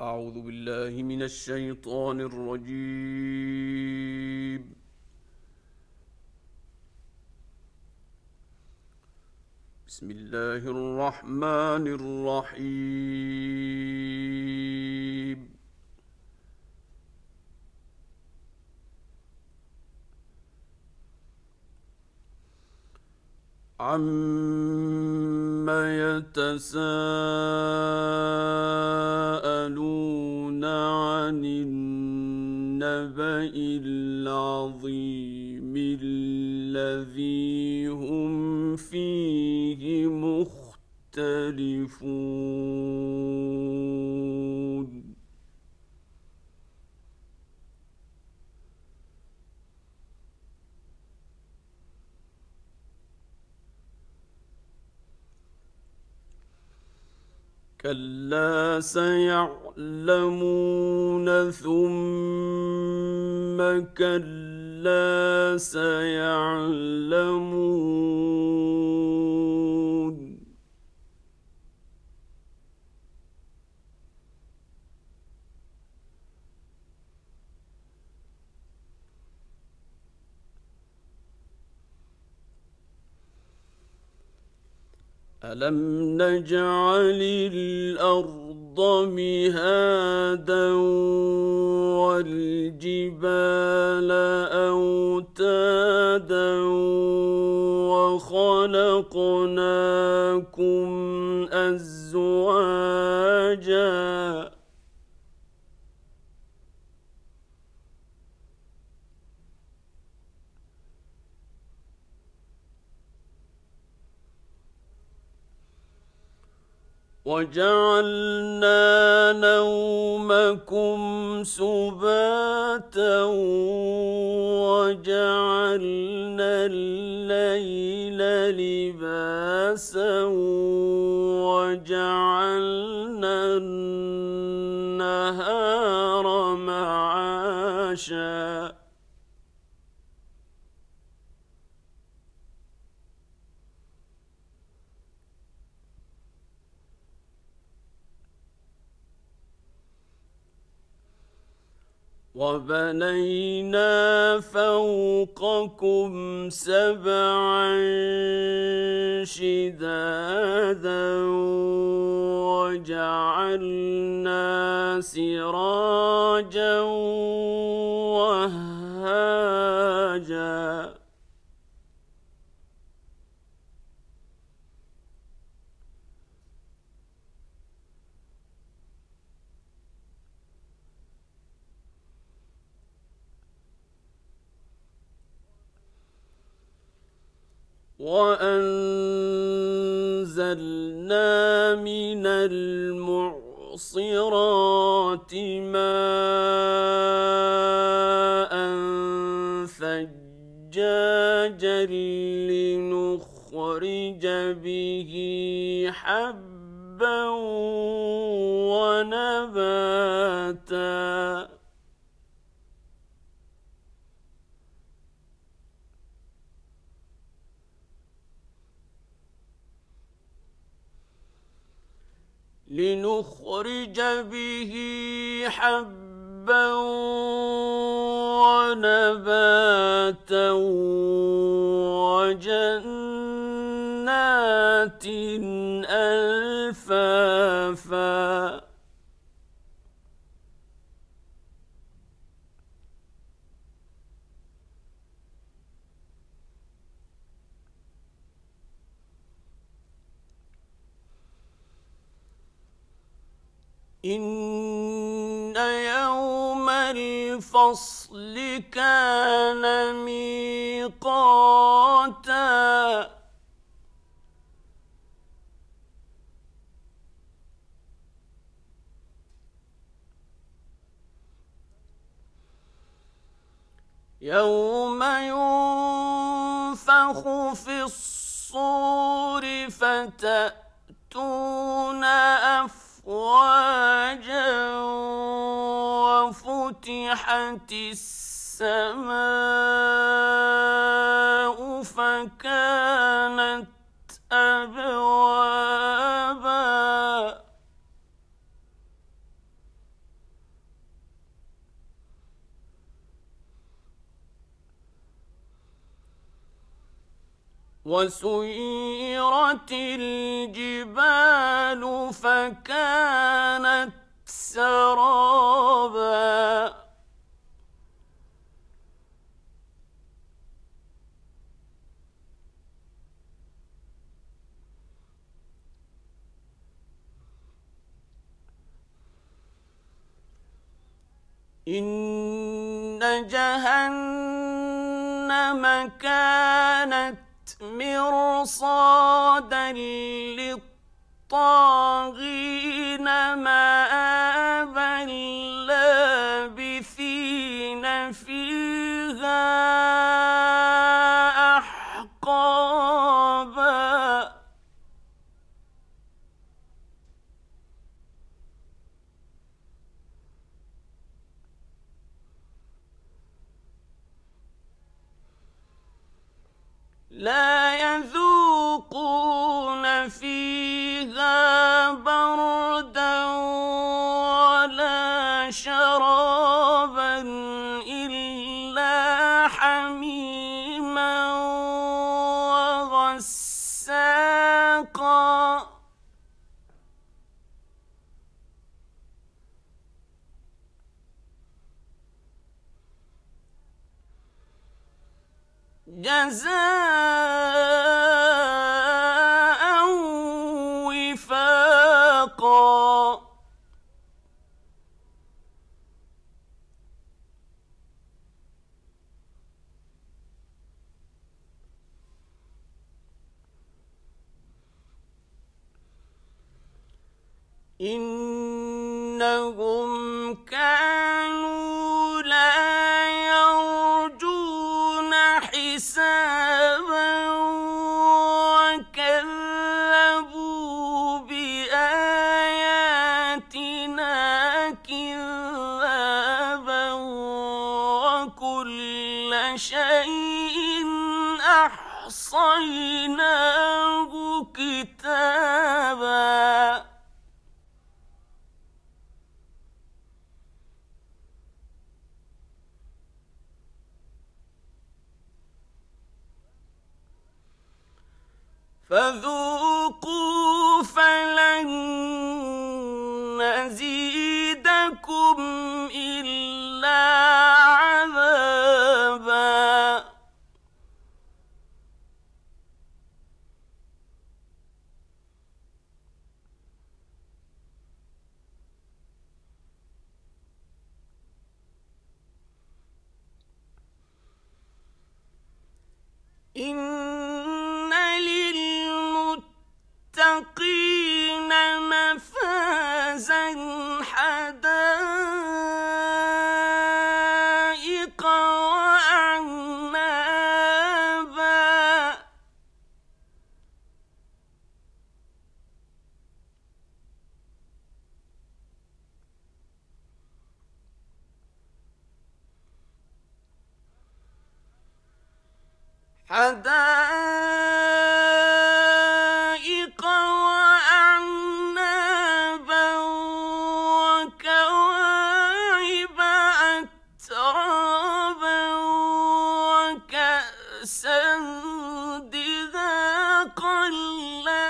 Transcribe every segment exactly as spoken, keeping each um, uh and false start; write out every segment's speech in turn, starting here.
أعوذ بالله من الشيطان الرجيم. بسم الله الرحمن الرحيم. عَمَّ يَتَسَاءَلُونَ عَنِ النَّبَإِ الْعَظِيمِ الَّذِي هُمْ فِيهِ مُخْتَلِفُونَ كَلَّا سَيَعْلَمُونَ ثُمَّ كَلَّا سَيَعْلَمُونَ أَلَمْ نَجْعَلِ الْأَرْضَ مِهَادًا وَالْجِبَالَ أَوْتَادًا وَخَلَقْنَاكُمْ أَزْوَاجًا وَجَعَلْنَا نَوْمَكُمْ سُبَاتًا وَجَعَلْنَا اللَّيْلَ لِبَاسًا وَجَعَلْنَا النَّهَارَ مَعَاشًا وَبَنَيْنَا فَوْقَكُمْ سَبْعًا شِدَادًا وَجَعَلْنَا سِرَاجًا وَهَّاجًا وَأَنزَلْنَا مِنَ الْمُعْصِرَاتِ مَاءً ثَجَّاجًا لِّنُخْرِجَ بِهِ حَبًّا وَنَبَاتًا لنخرج به حبا ونباتا وجنات ألفافا إِنَّ يَوْمَ الْفَصْلِ كَانَ مِيقَاتًا يَوْمَ يُنفَخُ فِي الصُّورِ فَتَأْتُونَ أَفْوَاجًا وَفُتِحَتِ السَّمَاءُ فَكَانَتْ أَبْوَابًا وسيرت الجبال فكانت سرابا إن جهنم كانت مرصادا للطاغين مآبا لابثين فيها أحقابا لا يذوقون فيها بردا ولا شرابا إلا حميما وغساقا جزاء وفاقا إنهم كانوا لا يرجون حسابا وكذبوا بآياتنا كذابا وكل شيء أحصيناه كتابا فذوقوا فلن نزيدكم إلا عذابا إن للمتقين مفازا حدائق وأعنابا حدائق وأعنابا وكواعب أترابا وكأسا دهاقا لا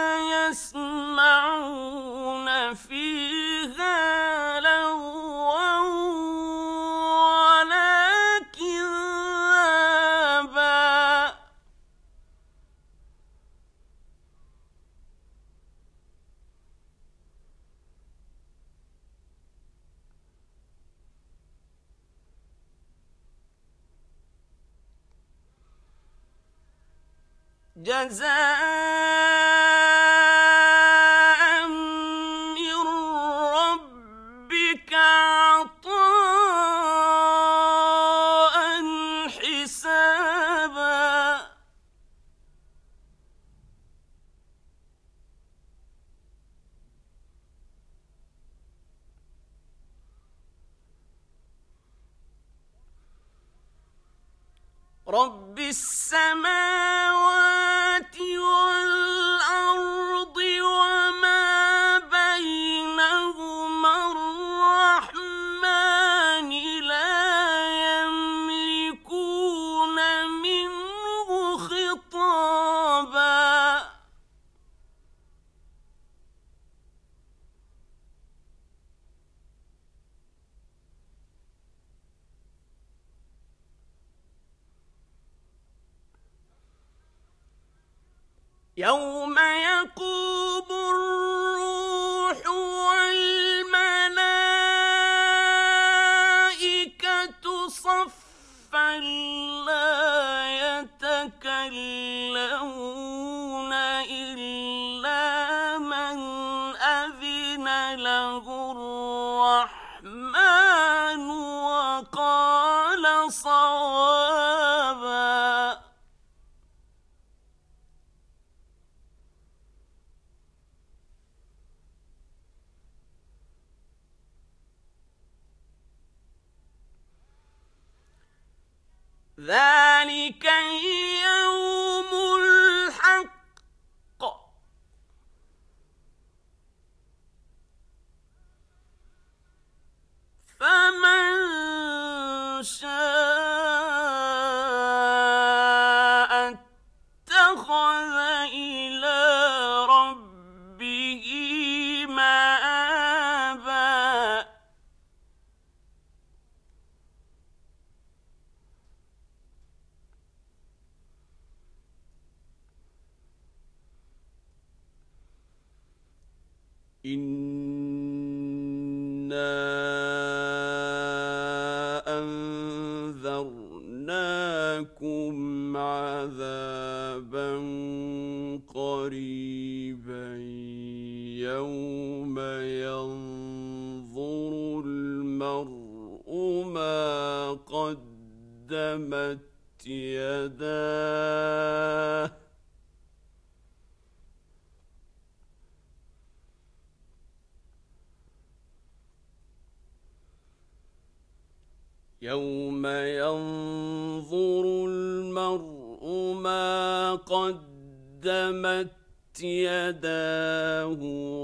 يسمعون فيها لغوا ولا كذابا جزاء من ربك عطاء حسابا رب السماوات والأرض وما بينهما الرحمن لا يملكون منه خطابا يوم يقوم الروح والملائكة صفا لا يتكلمون إلا من أذن له الرحمن وقال صوابا. ذلك اليوم الحق فمن شاء اتخذ إلى ربه مآبا. إنا أنذرناكم عذابا قريبا يوم ينظر المرء ما قدمت يداه يوم ينظر المرء ما قدمت يداه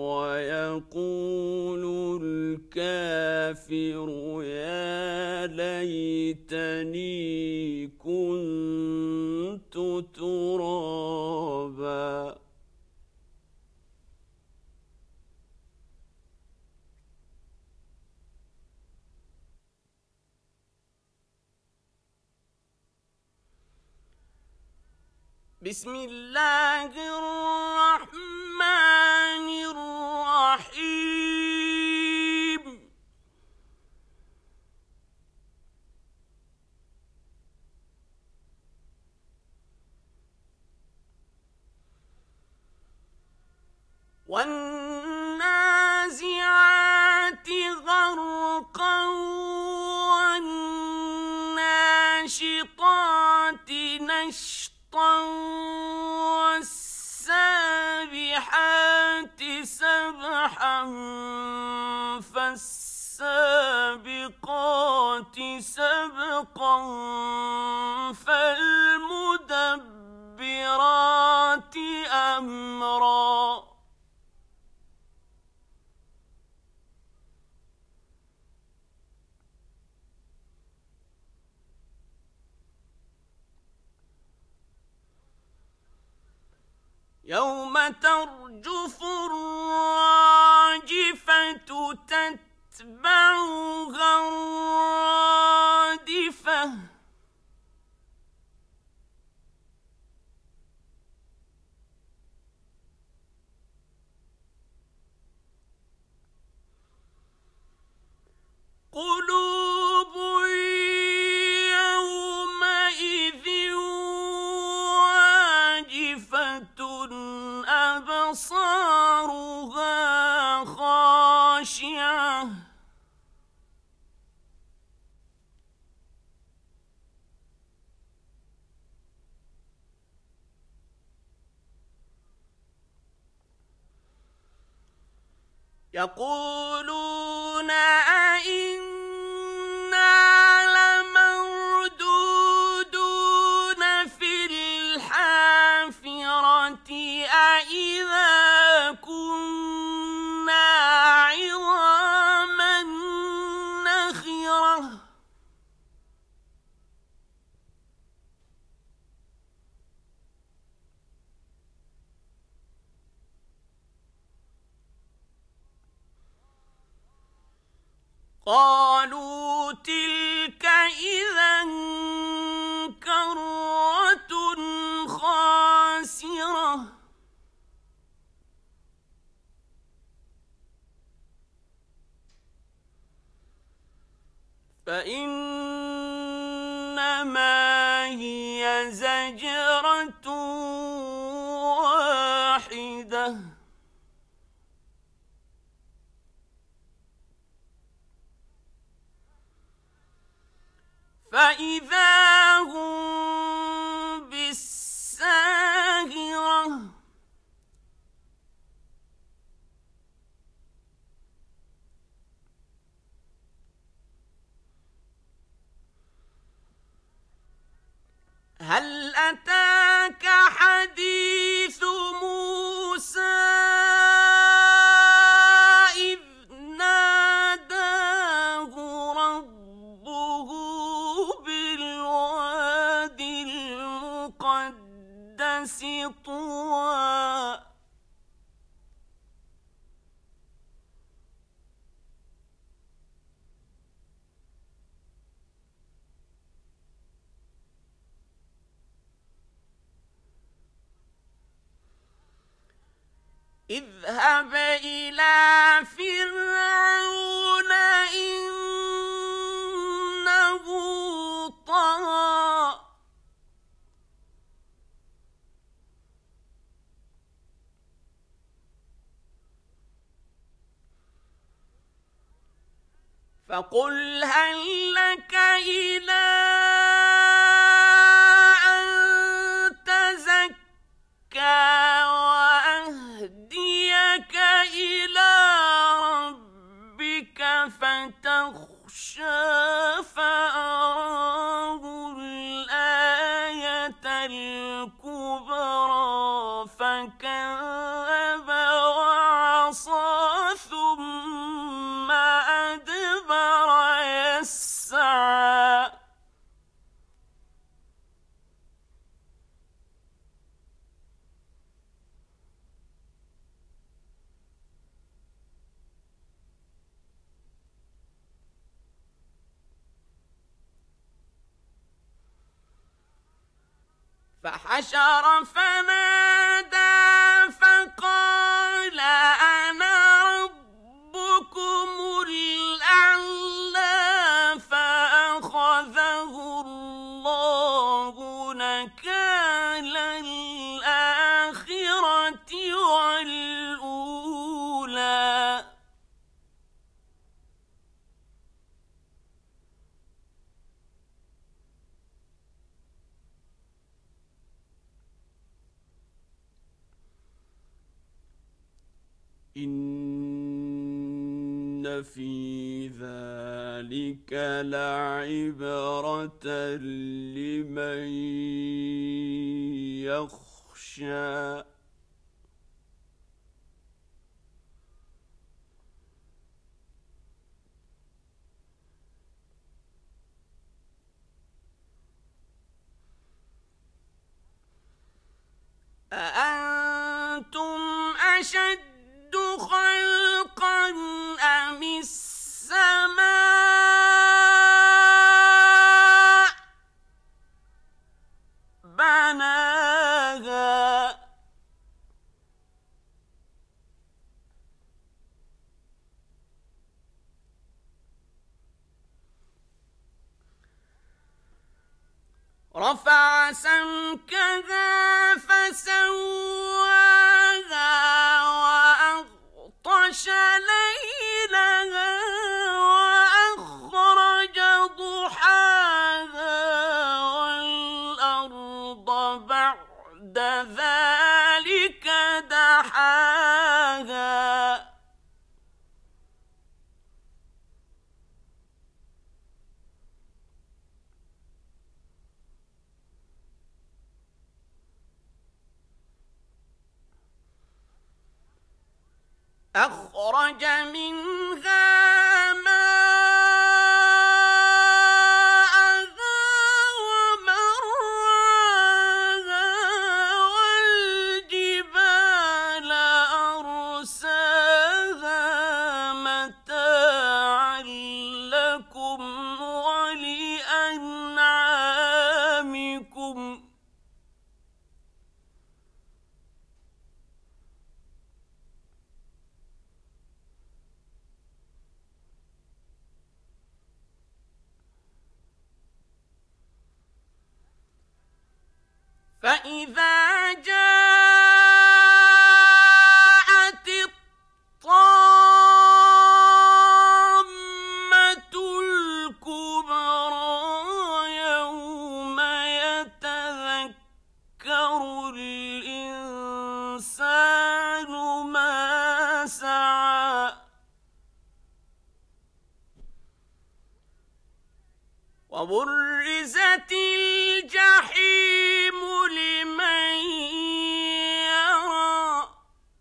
ويقول الكافر يا ليتني كنت ترابا. بسم الله الرحمن الرحيم. والنازعات غرقا والناشطات نشطا والسابحات سبحا فالسابقات سبقا فالمدبرات أمرا. يوم ترجف الراجفة تتبعها الرادفة قلوب يومئذ واجفة أبصارها خاشعة يقولون أئنا لمردودون في الحافرة أئذا كنا عظاما نخرة. قالوا تلك إذا كرة خاسرة فإنما هي زجرة واحدة فإذا هم بالساهرة هل أتاك حديث موسى إذ ناداه ربه بالواد المقدس طوى اذهب إلى فرعون إنه طغى فقل هل لك إلى أن تزكى وأهديك إلى ربك فتخشى فأراه الآية الكبرى فكذب وعصى ثم أدبر يسعى فحشر فنادى فقال أنا ربكم الأعلى فأخذه الله نكال الآخرة والأولى إن في ذلك لعبرة لمن يخشى أأنتم أشد خلقا أم السماء بناها رفع سمكها فسواها وأغطش ليلها وأخرج ضحاها والأرض بعد ذلك دحاها أخرج منها ماءها ومرعاها والجبال أرساها متاعا لكم ولأنعامكم فإذا جاءت الطامة الكبرى يوم يتذكر الإنسان ما سعى وبرزت الجحيم لمن يرى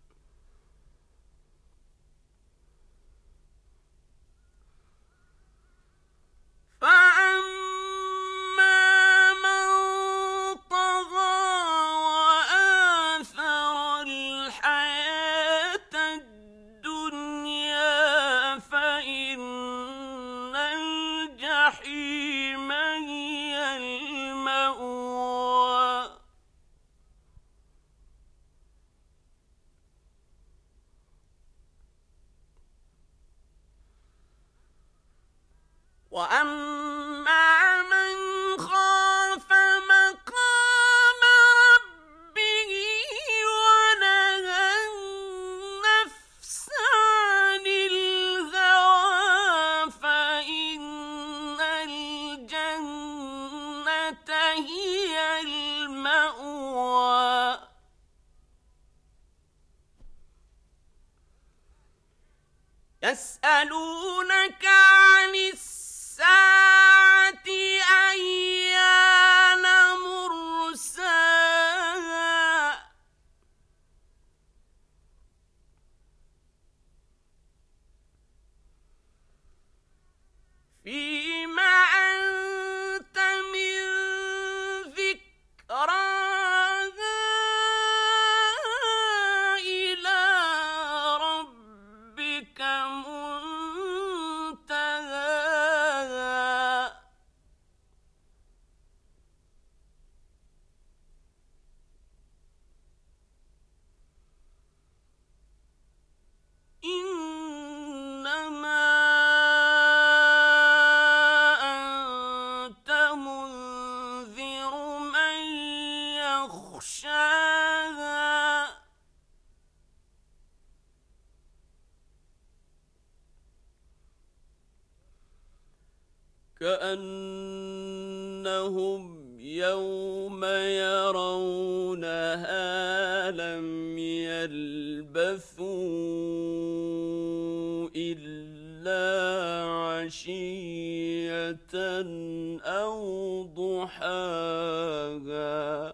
فأما من طغى وآثر الحياة الدنيا فإن الجحيم هي المأوى وأما من خاف مقام ربه ونهى النفس عن الهوى فإن الجنة هي المأوى يسألونك عن الساعة أيان مرساها فيما أنت من ذكراها إلى ربك منتهاها إنما أنت منذر من يخشاها كأنهم يوم يرونها لم يلبثوا إلا عشية أو ضحاها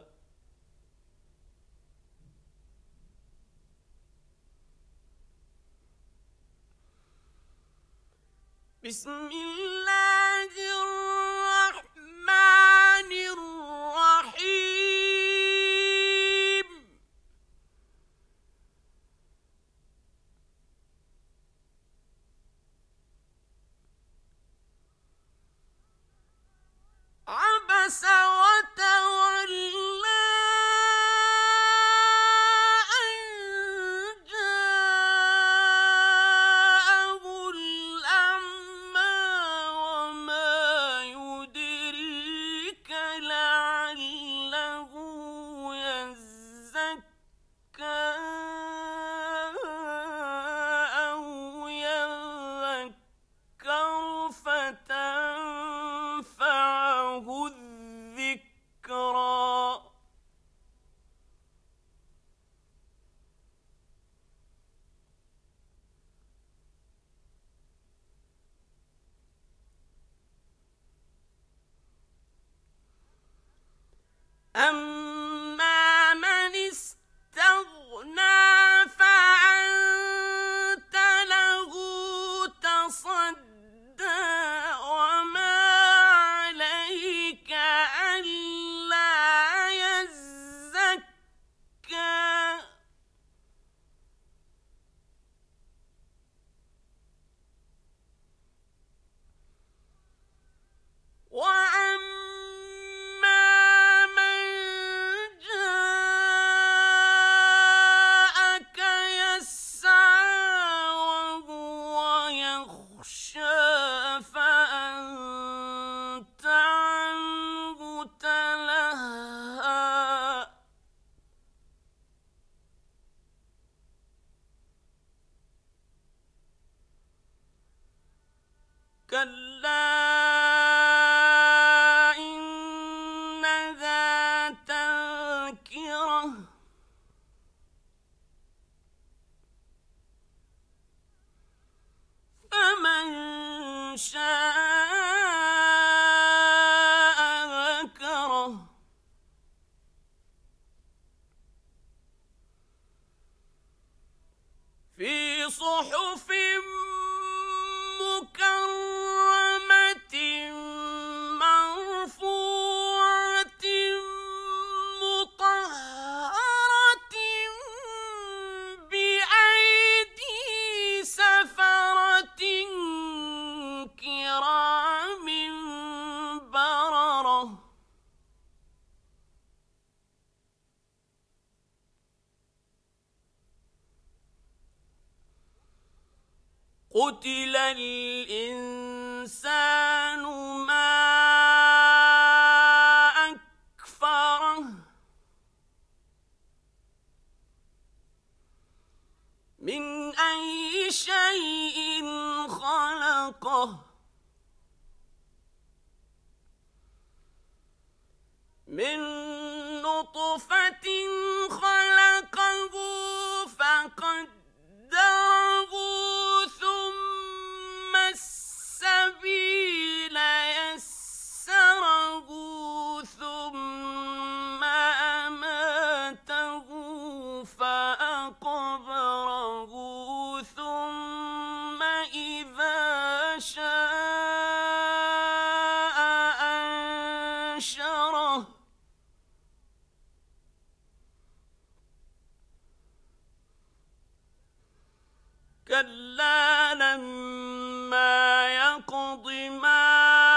بسم الله الرحمن الرحيم عبس وتولى أن جاءه الأعمى وما يدريك لعله يزكى أو يذكر فتنفعه الذكرى أما من استغنى فأنت له تصدى وما عليك ألا يزكى وأما من كلا إنها تذكرة فمن شاء ذكره في صحف مكرمة مرفوعة مطهرة بأيدي سفرة كرام بررة قتل الإنسان ما أكفره من أي شيء خلقه من نطفة خلقه فقدره ثم السبيل يسره ثم أماته فأقبره ثم إذا شاء أنشره كلا لما يقض ما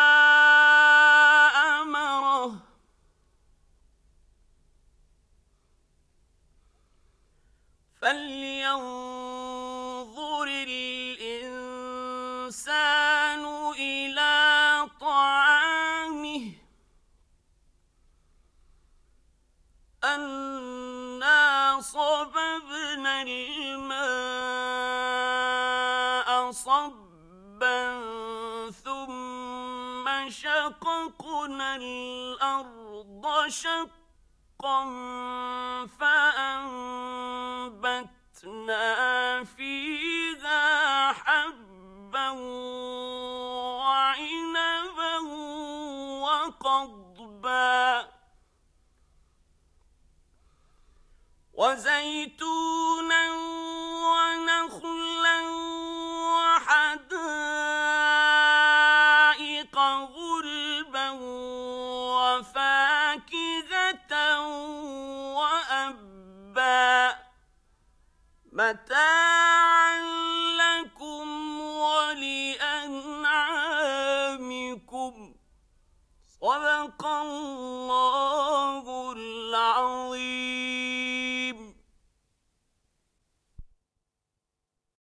أمره فلينظر الإنسان إلى طعامه أنا صببنا الماء صبا ثم شققنا الأرض شقا فأنبتنا فيها حبا وعنبا وقضبا وزيتونا ونخلا وحدائق غلبا وفاكهة وأبا متاعا لكم ولأنعامكم صدق الله